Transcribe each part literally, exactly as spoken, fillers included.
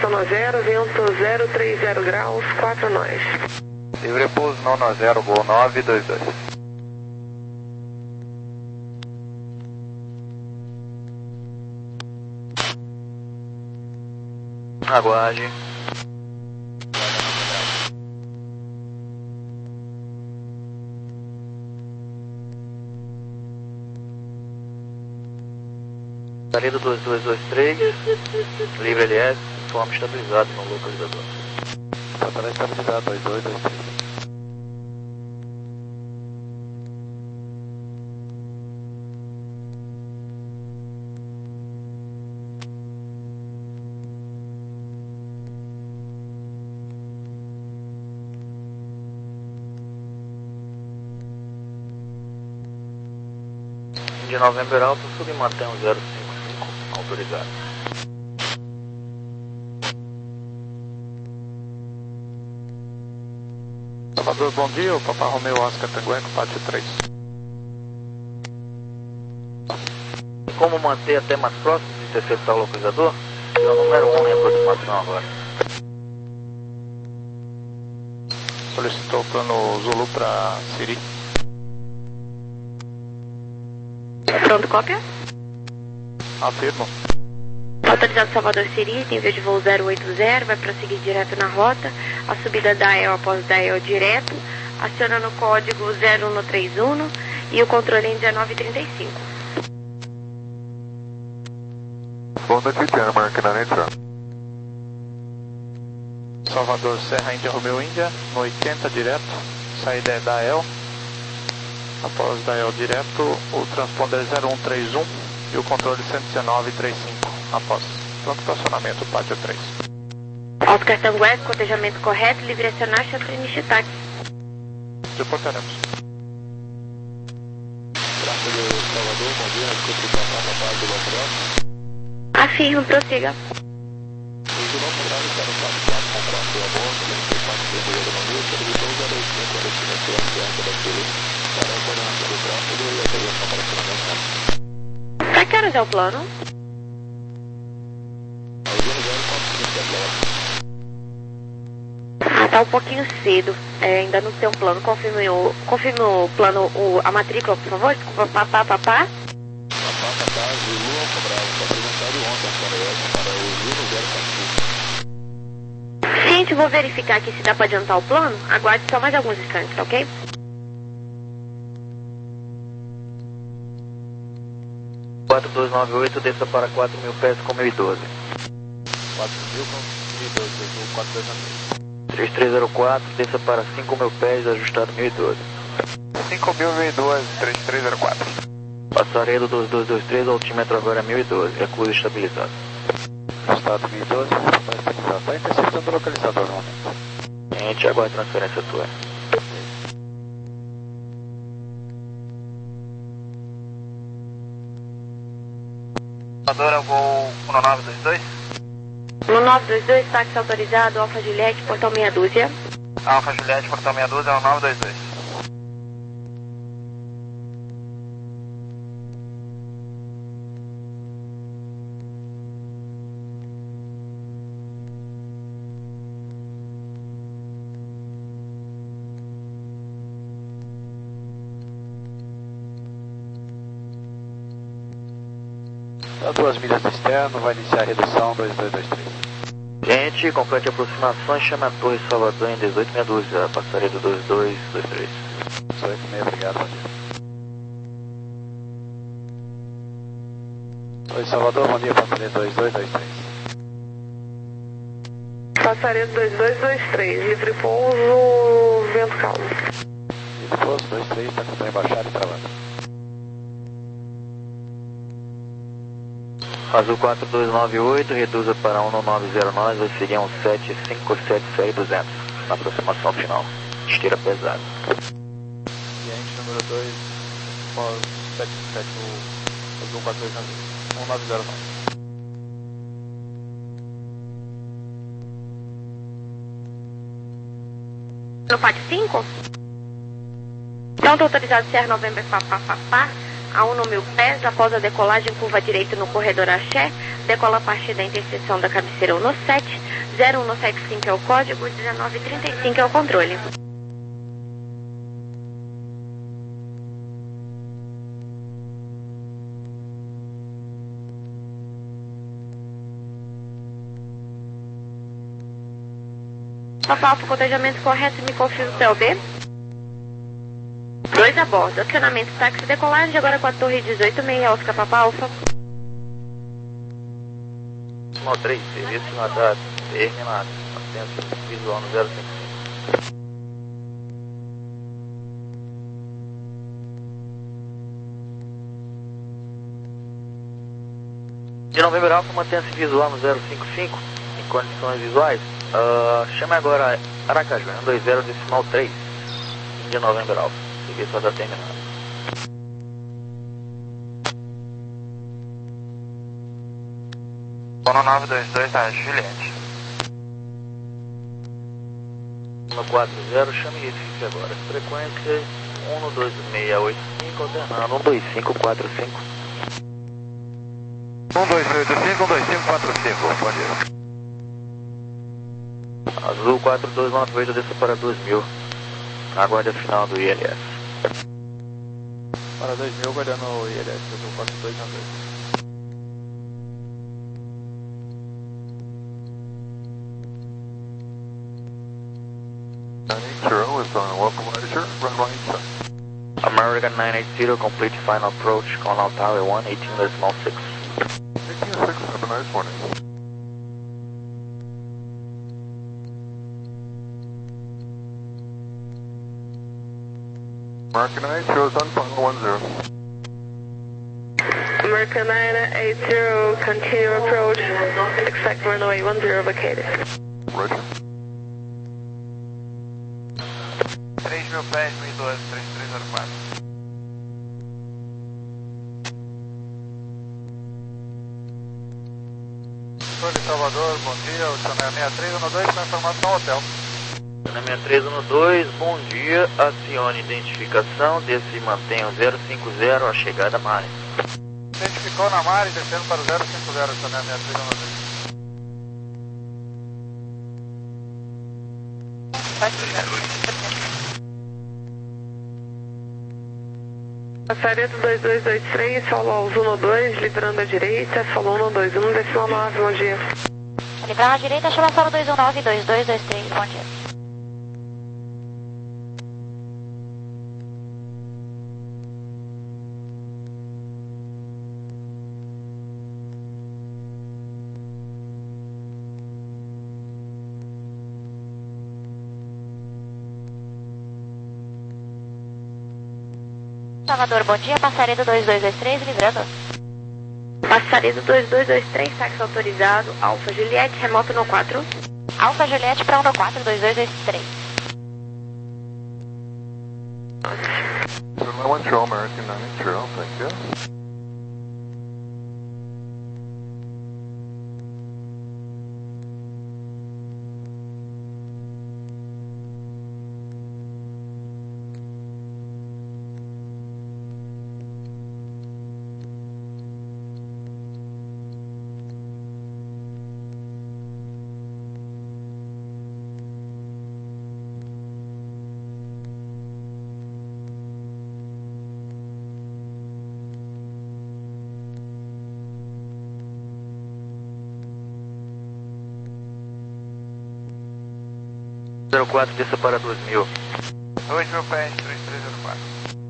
nono zero, vento zero três zero graus, quatro nós. Livre pouso nono zero, gol nove dois dois. Aguarde. Saída dois dois dois três, livre L S, forma estabilizado no localizador. Total estabilizado dois dois dois três. De Novembro Alto, submantém um zero cinco cinco, autorizado. Salvador, bom dia, o Papa Romeu Oscar Tanguenco, pátio três. Como manter até mais próximo de acertar o localizador? É o número um em aproximação agora. Solicitou o plano Zulu para Siri. Pronto, cópia? Afirmo. Autorizado Salvador Siri, nível de voo zero oito zero, vai prosseguir direto na rota. A subida da E L após da E L direto, acionando o código zero um três um e o controle em dezenove trinta e cinco. Honda Cristiano, marca na entrada. Salvador Serra Índia Romeu Índia, no oitenta direto, saída é da E L. Após da E L direto, o transponder zero um três um e o controle cento e dezenove trinta e cinco. Após pronto estacionamento, pátio três. Oscar Tanguenco, cotejamento correto, livre acionar, chafre Nishitaki. Reportaremos. Tráfego de Salvador, bom dia, escuta o Papa na base do Lopes. Afirmo, prossiga. Os do nosso horário para o quatro quatro com tráfego a bordo, vinte e quatro de janeiro no Rio, televisão zero oito cinco, destinante da Serra da Chile, para a coordenação do tráfego e autorização para acionamento. Pra que horas é o plano? Ah, tá um pouquinho cedo. É, ainda não tem um plano. Confirme o, confirme o plano, o, a matrícula, por favor. Desculpa, papá, papá. Papá, papá, Zulu Alfa Bravo, foi apresentado ontem para o Zulu zero quatro. Gente, vou verificar aqui se dá pra adiantar o plano. Aguarde só mais alguns instantes, tá ok? quatro dois nove oito, desça para quatro mil pés com mil e doze. quatro mil com mil e doze, Zulu quatro dois nove. três três zero quatro, desça para cinco mil pés, ajustado mil e doze. cinco mil e doze, três três zero quatro. Passaredo dois dois dois três, altímetro agora mil e doze, recurso estabilizado. Estado mil e doze, está estabilizado. Está interceptando o localizador no momento. A gente aguarda a transferência tua. Salvador é o gol um nove dois dois. No nove dois dois, táxi autorizado, Alfa Juliette, portão meia dúzia. Alfa Juliette, portão meia dúzia, é o nove dois dois. A duas milhas do externo, vai iniciar a redução dois dois dois três. Gente, complete a aproximação e chame a Torre Salvador em dezoito meia dúzia, passaredo dois dois dois três. dezoito e meia, obrigado, bom dia. Oi, Salvador, bom dia, passaredo dois dois dois três. Passaredo dois dois dois três, livre pouso, vento calmo. Livre pouso dois três, está com o trem baixado e travando. Azul quatro dois nove oito, reduza para um nove zero nove, vai seguir um sete cinco sete seis duzentos, na aproximação final. Esteira pesada. Cliente número dois, sete sete, o Azul quatro dois nove zero nove. No pátio cinco? Pronto, autorizado Serra Novembro, papá, papá. A um no mil pés, após a decolagem, curva direita no corredor Axé, decola a partir da interseção da cabeceira um no sete, zero um no sete cinco é o código, dezenove trinta e cinco é o controle. Papa Alfa, cotejamento correto, me confirma o C L B. dois a bordo, acionamento táxi decolagem, agora com a torre dezoito seis, Oscar Papa Alfa. três, serviço na data, terminado, atento visual no zero cinco cinco. De Novembro Alfa, mantenha-se visual no zero cinco cinco, em condições visuais. Uh, chame agora Aracaju, um dois zero decimal três, de Novembro Alfa, serviço já está terminado. Bono nove dois dois, tá, Juliette. um quatro zero, chame Recife agora, frequência um dois seis oito cinco, alternando um dois cinco quatro cinco. um dois oito cinco, um dois cinco quatro cinco, bom dia. Azul quatro dois nove oito, desça para dois mil. Aguarde a final do I L S. Para dois mil, aguardando o I L S, Azul quatro dois nove oito. nine eighty is on localizer, runway check. American nine eighty, complete final approach, Colonel Tower one, eighteen decimal six. eighteen six, have a nice morning. American nine shows on final one zero. American nine eighty, continue approach, expect runway one zero vacated. Roger. três mil pés, mil e doze, três três zero quatro. Sou de Salvador, bom dia, o channel sessenta e três um dois com informação hotel. Na sessenta e três um dois, bom dia, acione identificação, desça e mantenha o zero cinco zero, a chegada à Mare. Identificou na Mare, descendo para o zero cinco zero, channel sessenta e três um dois. Passaredo dois dois dois três, solo aos um dois, livrando à direita, solo um dois um, decimal nove, bom dia. Livrando à direita, chama solo dois um nove, dois dois dois três, bom dia. Salvador, bom dia, Passaredo dois dois dois três, livrando. Passaredo dois dois dois três, táxi autorizado, Alfa Juliette, remoto no quatro. Alfa Juliette para um no quatro, dois dois dois três. Runway one show, American nine eighty, thank you. zero quatro, desça para dois mil. dois mil pés, três três zero quatro.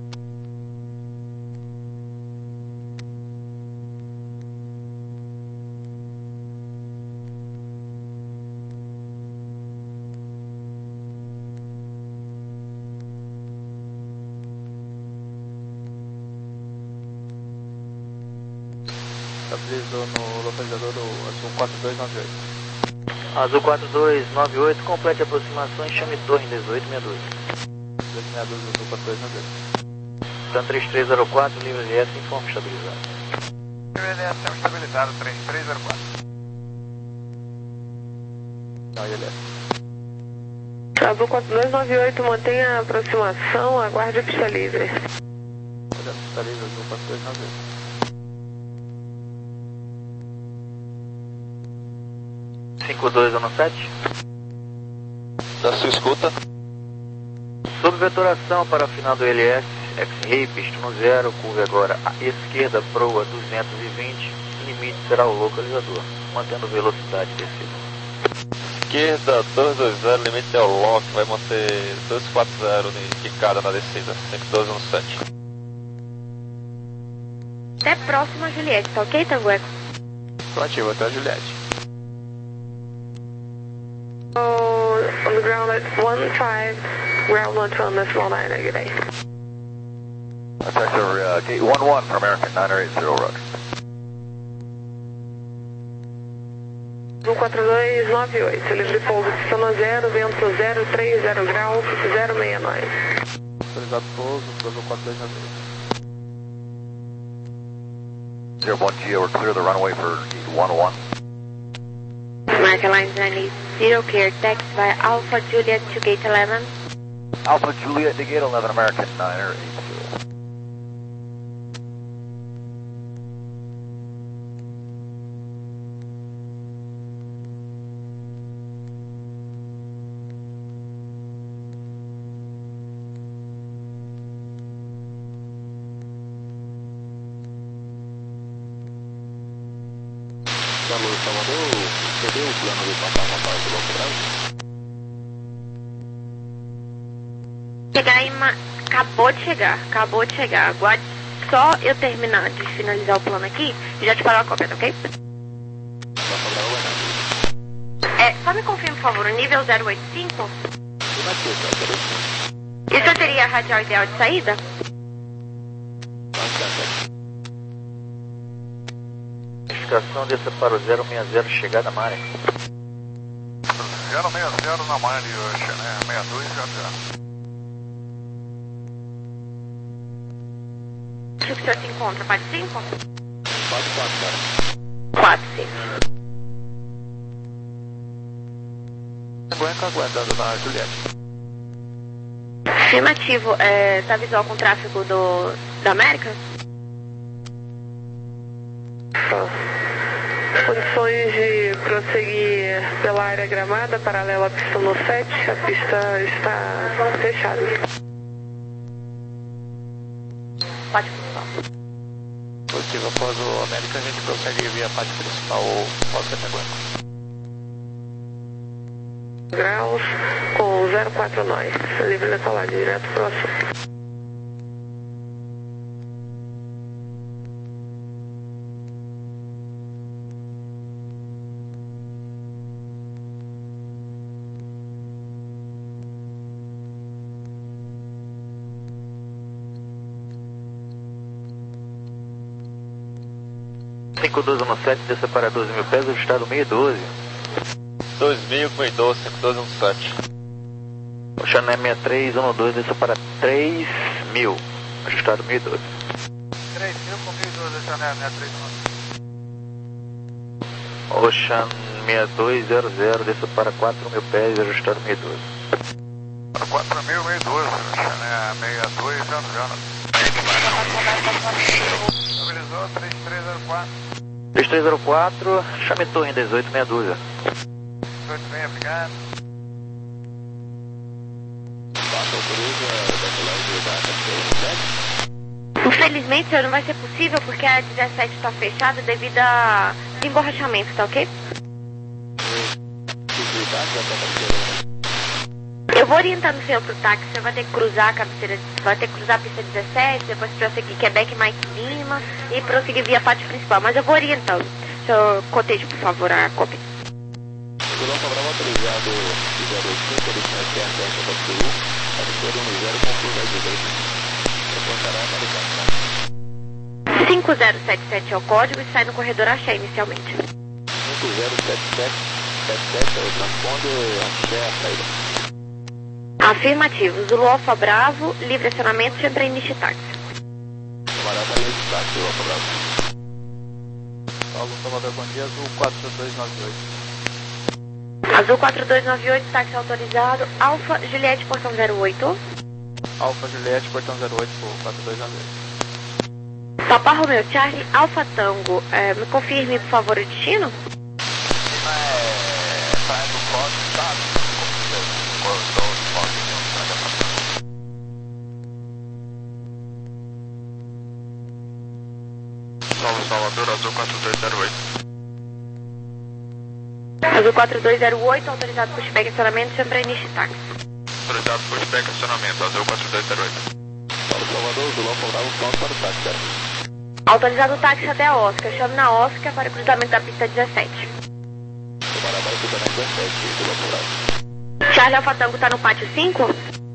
Estabilizou no localizador do Azul quatro dois nove oito. Azul quatro dois nove oito, complete a aproximação e chame torre dezoito sessenta e dois. dezoito sessenta e dois, Azul quatro dois nove oito. Tan três três zero quatro, livre L S, informe estabilizado. Livre L S, estabilizado, três três zero quatro. Não, L S. Azul quatro dois nove oito, mantenha a aproximação, aguarde a pista livre. Olhando pista livre, Azul quatro dois nove oito. cinco dois um sete. Da sua escuta. Subveturação para a final do L S, X-Ray, pista no zero, curva agora à esquerda, proa duzentos e vinte, limite será o localizador, mantendo velocidade descida. Esquerda, dois dois zero, limite é o lock, vai manter dois quatro zero de picada na descida, cinco dois um sete. Até próximo a Juliette, tá ok, Tango Eco? Ativo até a Juliette. Oh, on the ground at one five, ground one two on this small nine, good day. Sector uh, gate one one for American nine eight zero, roger. um quatro dois nove oito, livre pouso, pista no zero, vento zero três zero graus, zero seis nove. Autorizado pouso, pouso quatro dois nove oito. zero one G, we're clear the runway for gate one one. American Lines nine zero, clear taxi via Alpha Juliet to gate eleven. Alpha Juliet to gate eleven, American nine eight zero. Alô, Salvador, cadê o plano de passar para o Banco Brasil? Chegar em Ma... Acabou de chegar, acabou de chegar. Aguarde só eu terminar de finalizar o plano aqui e já te parar a cópia, tá ok? É, só me confirma, por favor, o nível zero oito cinco? Isso seria a radial ideal de saída? Notificação desça para o zero seis zero, chegada Mare. zero seis zero na Mare hoje, né? seis dois zero zero. O que o senhor se encontra? Parte cinco? Parte quatro, cara. quatro, sim. Aguenta, aguentando na Juliette. Afirmativo, é, tá visual com o tráfego do, da América? Condições de prosseguir pela área gramada, paralela à pista no sete, a pista está fechada. Parte principal. Positivo, após o América a gente prossegue via parte principal ou pós-categórico. Graus com zero quatro nove, livre decolagem direto para o assunto. cinco dois um sete, desça para doze mil pés, ajustado seis doze. dois mil, seis doze, cinco dois um sete. Ocean seis três um dois, desça para três mil, ajustado seis doze. três mil com mil e doze, Ocean seis três um. Ocean seis dois zero zero, desça para quatro mil pés, ajustado seis doze. Para quatro mil, seis doze, Ocean seis dois zero zero. Estabilizou, três três zero quatro. três três zero quatro, chame torre em dezoito, meia dúzia. dezoito, meia, obrigado. Infelizmente, senhor, não vai ser possível porque a dezessete está fechada devido a desemborrachamento, tá ok? Eu vou orientando o senhor pro táxi, o senhor vai ter que cruzar a cabeceira, vai ter que cruzar a pista dezessete, depois prosseguir Quebec, Mike Lima e prosseguir via parte principal, mas eu vou orientando. O senhor coteje, por favor, a cópia. Segurança Bravo autorizado zero oito cinco, destino Q R S J P U, cabeceira um zero com curva direita. Reportará para o carro. cinco zero sete sete é o código e sai no corredor Axé inicialmente. cinco zero sete sete sete sete é o transponder Axé a saída. Afirmativo. Zulu Alfa Bravo, livre acionamento, entra em Nishitaxi. Camarada linha de táxi, Alfa Bravo. Paulo Salvador, bom dia, Azul quatro dois nove oito. Azul quatro dois nove oito, táxi autorizado. Alfa Juliette, portão zero oito. Alfa Juliette, portão zero oito, quatro dois nove oito. Papa Romeo Charlie, Alfa Tango, é, me confirme, por favor, o destino? É quatro dois zero oito. Azul quatro dois zero oito, autorizado pushback acionamento, chama para início táxi. Autorizado pushback acionamento, Azul quatro dois zero oito. Paulo Salvador, Zulão Bravo, pronto para o táxi, cara. Autorizado o táxi até a Oscar, chame na Oscar para o cruzamento da pista dezessete. Tomara para o cruzamento dezessete, Zulão Bravo. Charlie Alfa Tango está no pátio cinco?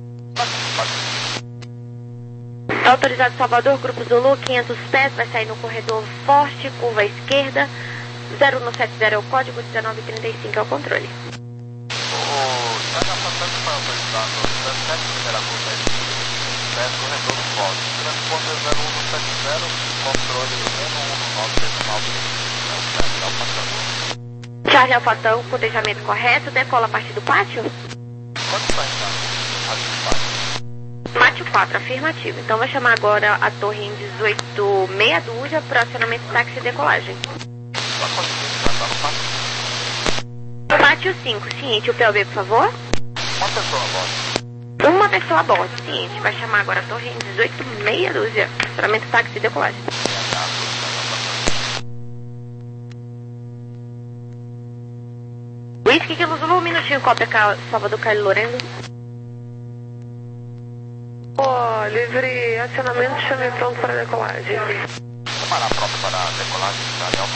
Autorizado Salvador, Grupo Zulu, quinhentos pés, vai sair no corredor forte, curva à esquerda, zero um sete zero é o código, dezenove trinta e cinco é o controle. O Charlie Alfa Tango foi autorizado dezessete, primeira curva à esquerda, pés, corredor forte, transponder zero um sete zero, controle um um nove nove, Charlie Alfa Tango. Charlie Alfa Tango, cotejamento correto, decola a partir do pátio? Quanto está entrando? Pátio quatro, afirmativo. Então vai chamar agora a torre em dezoito meia dúzia para acionamento táxi e decolagem. Pátio cinco, ciente, o P O B, por favor. Uma pessoa a bordo. Uma pessoa a bordo, ciente. Vai chamar agora a torre em dezoito meia dúzia, acionamento táxi e decolagem. Whisky Kilo Zulu, um minutinho, cópia Salvador Caio Lorenzo. Ó, livre acionamento, chame pronto para decolagem. Chamará pronto para a decolagem, Charlie Alfa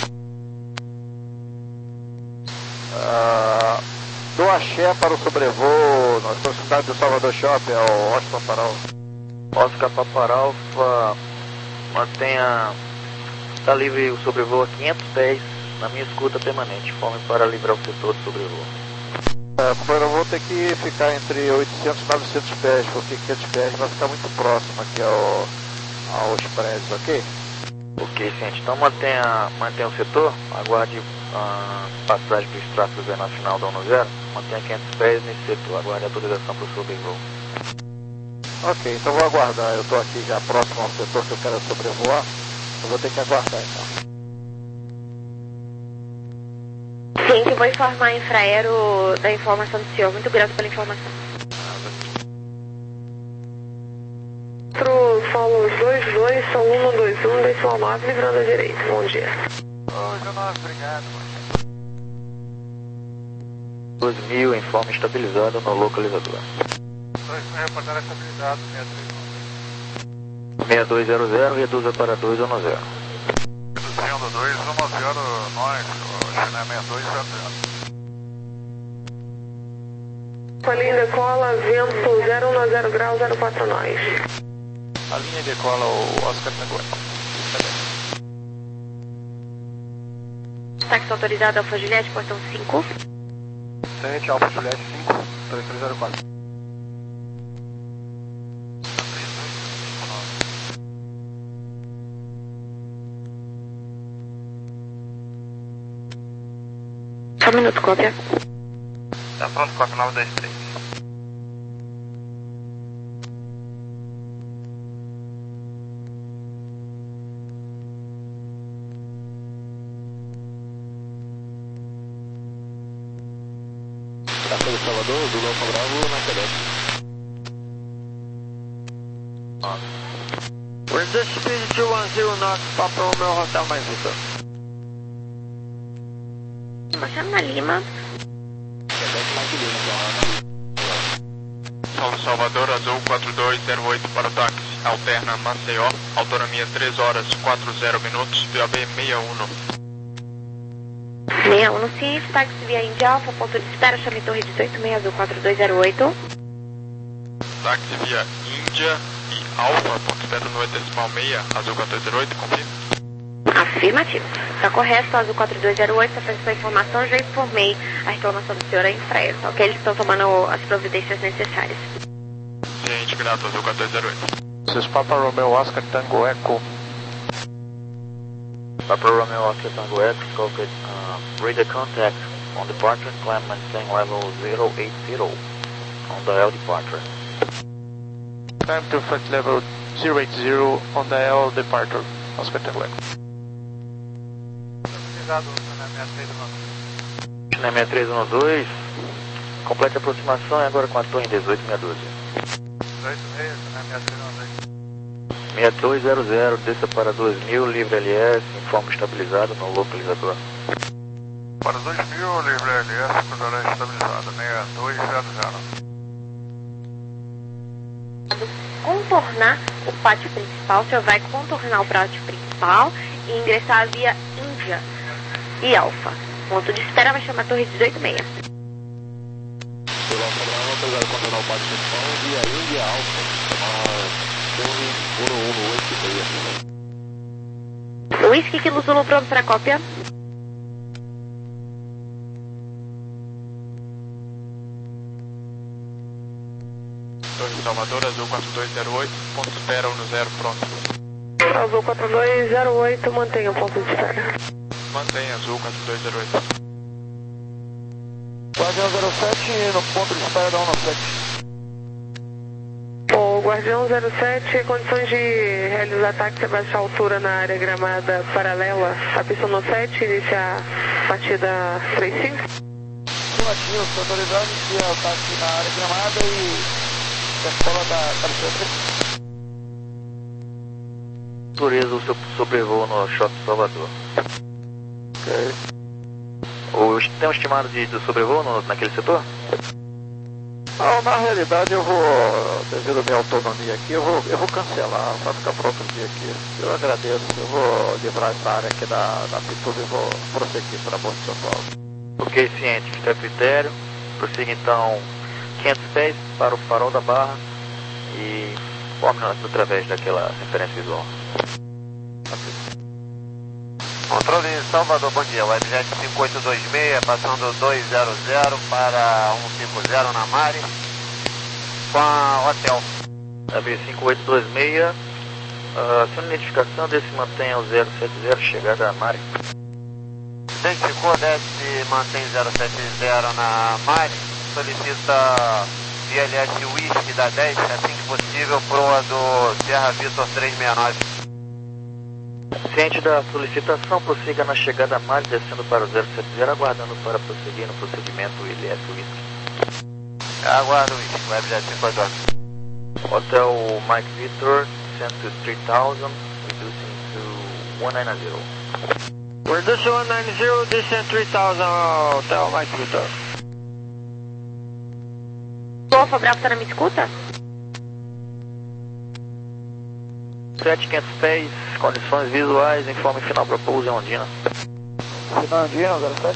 Tango. Uh, do axé para o sobrevoo nas proximidades do Salvador Shopping, ao Oscar Paparalfa. Oscar Paparalfa, mantenha, está livre o sobrevoo a quinhentos pés na minha escuta permanente, informe para livrar o setor de sobrevoo. É, companheiro, eu vou ter que ficar entre oitocentos e novecentos pés, porque quinhentos pés vai ficar muito próximo aqui ao, aos prédios, ok? Ok, ciente. Então mantenha, mantenha o setor, aguarde a passagem do extrato na final da um zero, mantenha quinhentos pés nesse setor, aguarde a autorização para o sobrevoo. Ok, então vou aguardar, eu estou aqui já próximo ao setor que eu quero sobrevoar, eu vou ter que aguardar então. Sim, que vou informar a Infraero da informação do senhor. Muito grato pela informação. Pro Solo dois dois, Solo um dois um, decimal nove, livrando a direita. Bom dia. Oi, Jonas, obrigado. dois mil, informe estabilizado no localizador. dois mil, reportar estabilizado, seis dois zero zero, reduza para dois um zero. Reduzindo dois um zero, nós, China seis dois zero zero. Com a linha decola, vento zero um zero grau, zero quatro nós. A linha decola o Oscar Tango. Táxi autorizado Alfa Juliette, portão cinco. Ciente, Alfa Juliette cinco, três três zero quatro. Só um minuto, cópia. Tá pronto, quatro nove dois três. Taxa do Salvador, do Alfa Bravo, na cadete. Resist Speed dois um zero knots, Papa Romeo Hotel mais Vitor. Baixando na Lima. Cadete mais Lima, Salve Salvador, Azul quatro dois zero oito para o táxi, alterna Maceió, autonomia três horas quatro zero minutos, P O B sessenta e um. sessenta e um no ciente, táxi via Índia Alfa, ponto de espera, chame torre dezoito meia azul quatro dois zero oito. Táxi via Índia e Alfa, ponto zero no decimal meia, Azul quatro dois zero oito, confirma. Afirmativo. Está correto, Azul quatro dois zero oito, está fazendo a informação, já informei a reclamação do senhor à Infraero, ok? Eles estão tomando as providências necessárias. Ciente, grato, Azul quatro dois zero oito. This is Papa Romeo Oscar Tango Echo. Papa Romeo Oscar Tango X, corporate, uh, radar contact on departure, climb maintain level zero eight zero on the L departure. Time to flight level zero eight zero on the L departure, Oscar Tango Echo. China seis três um dois, complete a aproximação e agora com a torre em dezoito meia dúzia. dezoito meia, China seis três um dois. seis dois zero zero, desça para dois mil, livre L S, informe estabilizado no localizador. Para dois mil, livre L S, controle estabilizado, seis dois zero zero. Contornar o pátio principal, o senhor vai contornar o pátio principal e ingressar via Índia e Alfa. Ponto de espera vai chamar Torre dezoito seis. Pelo Alfa Bravo, autorizado a contornar o pátio principal via Índia e Alfa, chamar Torre um um oito seis. Whisky Kilo Zulu pronto para cópia. Torre Salvador, Azul quatro dois zero oito, ponto de espera um zero, pronto. Azul quatro dois zero oito, mantenha o ponto de espera. Mantenha, Azul quatro dois zero oito. Guardião zero sete, no ponto de espera da um sete. O Guardião zero sete, condições de realizar ataque a baixa altura na área gramada paralela à pista no sete, iniciar batida três cinco. Afirmativo, estou autorizado a iniciar o ataque na área gramada e a escola da cabeceira. Autoriza o seu sobrevoo no Shopping Salvador. Ok. O, tem um estimado de, de sobrevoo no, naquele setor? Não, na realidade eu vou, devido à minha autonomia aqui, eu vou, eu vou cancelar, vai ficar para outro dia aqui. Eu agradeço, eu vou livrar essa área aqui da, da Pituba e vou prosseguir para Monte São Paulo. Ok, ciente, fica a critério. Prossiga então quinhentos pés para o farol da Barra e forme através daquela referência visual. Controle Salvador, bom dia. Webjet cinco oito dois seis, passando dois zero zero para cento e cinquenta na Mari, com a hotel. W cinco oito dois seis, a sua identificação desse mantenha o zero sete zero, chegada a Mari. Identificou, desce, mantém zero sete zero na Mari, solicita V L S Whisky da dez, assim que possível, proa do Sierra Vitor trezentos e sessenta e nove. Ciente da solicitação, prossiga na chegada a Mari, descendo para o zero sete zero, aguardando para prosseguir no procedimento L S Whisky. Aguardo o Whisky, Webjet cinco oito dois. Hotel Mike Victor, send to three thousand, reducing to one ninety. Reduce one ninety, descend three thousand, Hotel Mike Victor. Alfa Bravo, tá na minha escuta? sete quinhentos pés, condições visuais, informe final para pouso em Ondina. Final Ondina, zero sete.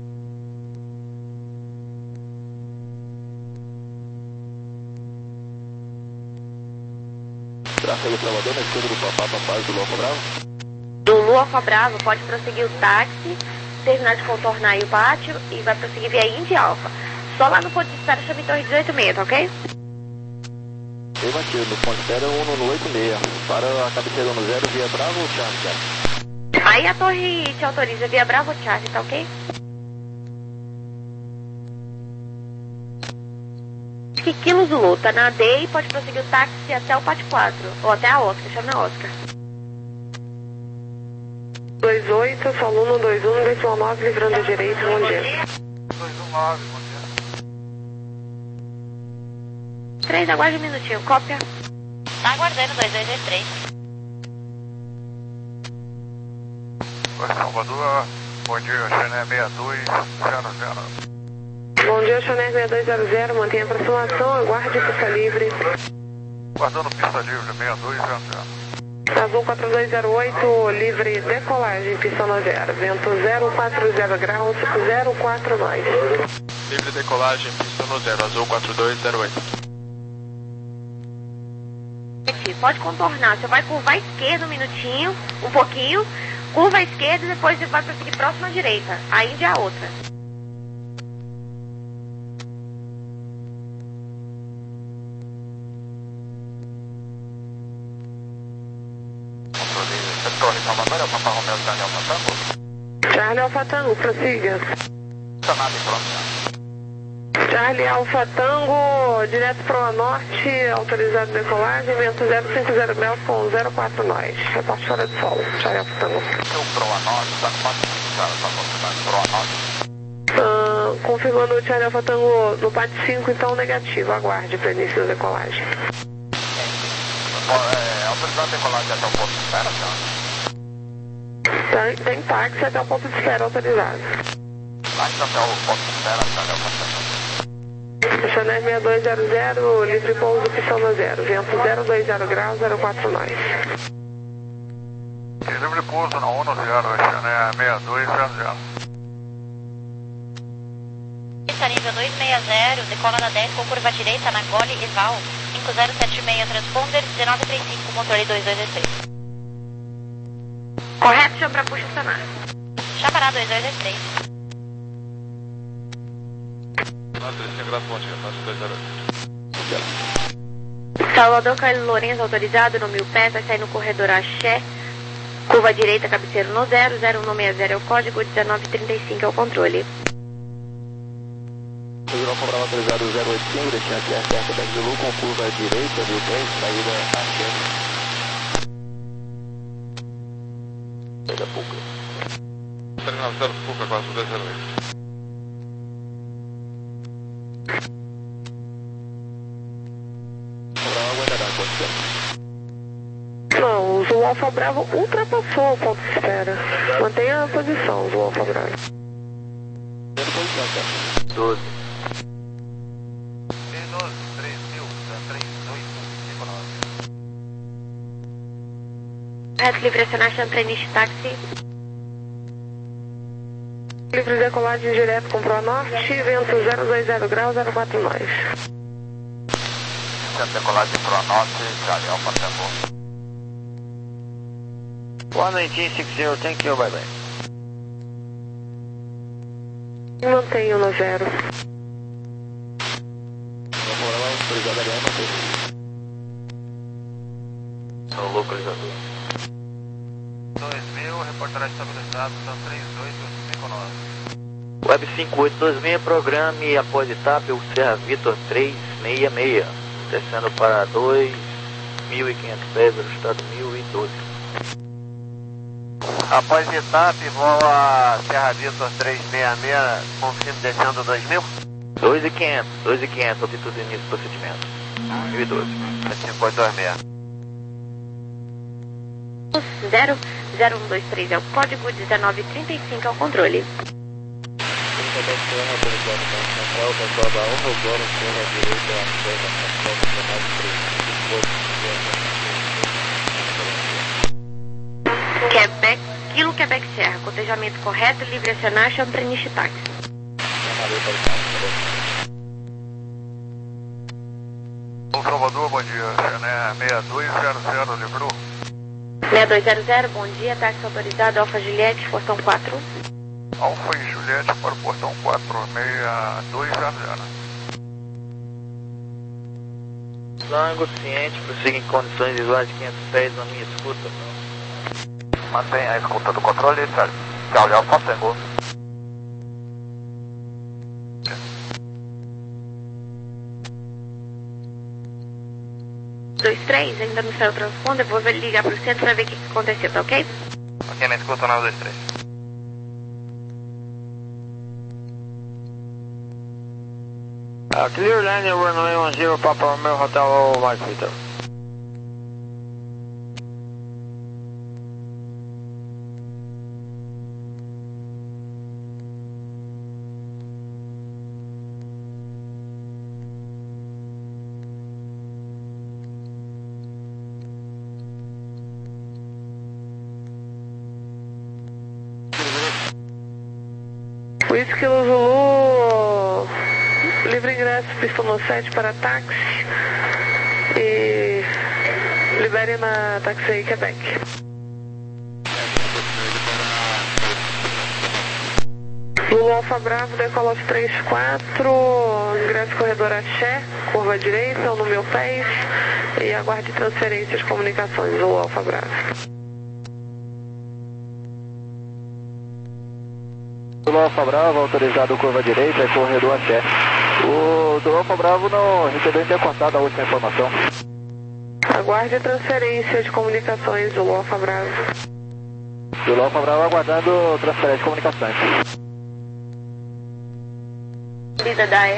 Tráfego Salvador na esquerda do Papá, Papá do Alfa Bravo. Do Alfa Bravo, pode prosseguir o táxi, terminar de contornar aí o pátio e vai prosseguir via Índia Alfa. Só lá no ponto de espera chama Torre dezoito seis, tá ok? Eu aqui no ponto de espera um no oito seis, para a cabeceira no zero via Bravo ou Charlie? Aí a torre te autoriza via Bravo ou Charlie, tá ok? Que Kilo Zulu, tá na D e pode prosseguir o táxi até o Pátio quatro, ou até a Oscar, chama na Oscar. dois oito, Soluno dois um, decimal nove, livrando a direita, bom dia. dois um nove, bom dia. três, aguarde um minutinho, cópia. Tá aguardando, dois dois dois três. Oi, Salvador, bom dia, Chané seis dois zero zero. Bom dia, Chané seis dois zero zero, mantenha a aproximação, aguarde pista livre. Guardando pista livre, seis dois zero zero. Azul quatro dois zero oito, livre decolagem, pista no zero, vento zero quatro zero graus, zero quatro nove. Livre decolagem, pista no zero, Azul quatro dois zero oito. Pode contornar, você vai curvar à esquerda um minutinho, um pouquinho, curva à esquerda e depois você vai prosseguir próximo à direita. A Índia é a outra. Torre Salvador, é o Papa Romeu Charlie Alfa Tango? Charlie Alfa Tango, prossiga. Chamada em pronto. Charlie Alfa Tango, direto para o norte, autorizado decolagem, vento zero cinco zero graus com zero quatro nós. Reporte fora de solo, Charlie Alfa Tango. Seu Proa Norte, está no Pátio cinco, cara, está confirmando Proa Norte. Uh, confirmando o Charlie Alfa Tango no Pátio cinco, então negativo, aguarde para início da decolagem. É, autorizado a decolagem até o ponto de espera, senhor? Tem, tem táxi até o ponto de espera autorizado. Táxi até o ponto de espera, senhor, Chanel seis dois zero zero, livre pouso, pistão na zero, vento zero dois zero graus, zero quatro nós. Livre pouso na um zero, Chanel seis dois zero zero. Pista nível dois seis zero, decola da dez com curva direita na Gole e Val, cinco zero sete seis, transponder dezenove trinta e cinco, controle dois dois três. Correto, chama para posicionar. Chapará dois dois três. Salvador Carlos Lourenço, autorizado no mil pés, vai sair no corredor Axé, curva direita, cabeceiro no zero, zero um seis zero é o código, dezenove trinta e cinco é o controle. Europa Brava autorizado zero oito cinco, destino aqui é certa da Zulu com curva direita, mil três, saída Axé. Saída Puca. Terminal zero Puca, quatro dois zero oito. Não, o Zulu Alfa Bravo ultrapassou o ponto de espera. Mantenha a posição, Zulu Alfa Bravo. doze. Correto, livre acionar Chantreniche táxi. Livre decolagem direto com Pro Norte, vento zero dois zero graus, zero quatro nós. Decolagem Pro Norte, Charlie Alpha Tempo. one nineteen sixty, thank you, bye bye. Mantenho no zero. São localizador. dois mil, reportará estabilizado, são três oito cinco nove. Web cinco oito dois seis, programe após etapa, o Serra Vitor três seis seis, descendo para dois mil e quinhentos pés, estado mil e doze. Após etapa, voa Serra Vitor três seis seis, confirme descendo dois mil? dois mil e quinhentos, dois mil e quinhentos, altitude início do procedimento. mil e doze. cinco oito dois seis. zero zero um dois três é o código, dezenove trinta e cinco é o controle. Quebec, Kilo Quebec Serra, cotejamento correto, livre acionar, Chantreniche táxi. Salvador, bom dia, Chanel seis dois zero zero, livrou. seis dois zero zero, bom dia, táxi autorizado, Alfa Juliette, portão quatro. Alfa e Juliette para o portão quatro seis dois zero zero. Lango, ciente, prossiga em condições visuais de quinhentos pés na minha escuta. Mantenha a escuta do controle, Charlie. Charlie Alfa Tango. dois três, ainda não saiu o transponder, vou ligar para o centro para ver o que aconteceu, tá ok? Ok, na escuta nove dois três. Uh, clear landing runway one zero, Papa Romeo Hotel Mike Victor. Whisky Zulu, livre ingresso, pista no sete para táxi e libere na táxi Quebec. Zulu Alfa Bravo, decola aos três quatro, ingresso corredor Axé, curva direita, no mil pés e aguarde transferências comunicações, Zulu Alfa Bravo. Zulu Alfa Bravo, autorizado curva direita, corredor Axé. O Zulu Alfa Bravo não recebeu intercortada a última informação. Aguarde transferência de comunicações, Zulu Alfa Bravo. Zulu Alfa Bravo aguardando transferência de comunicações. Vida da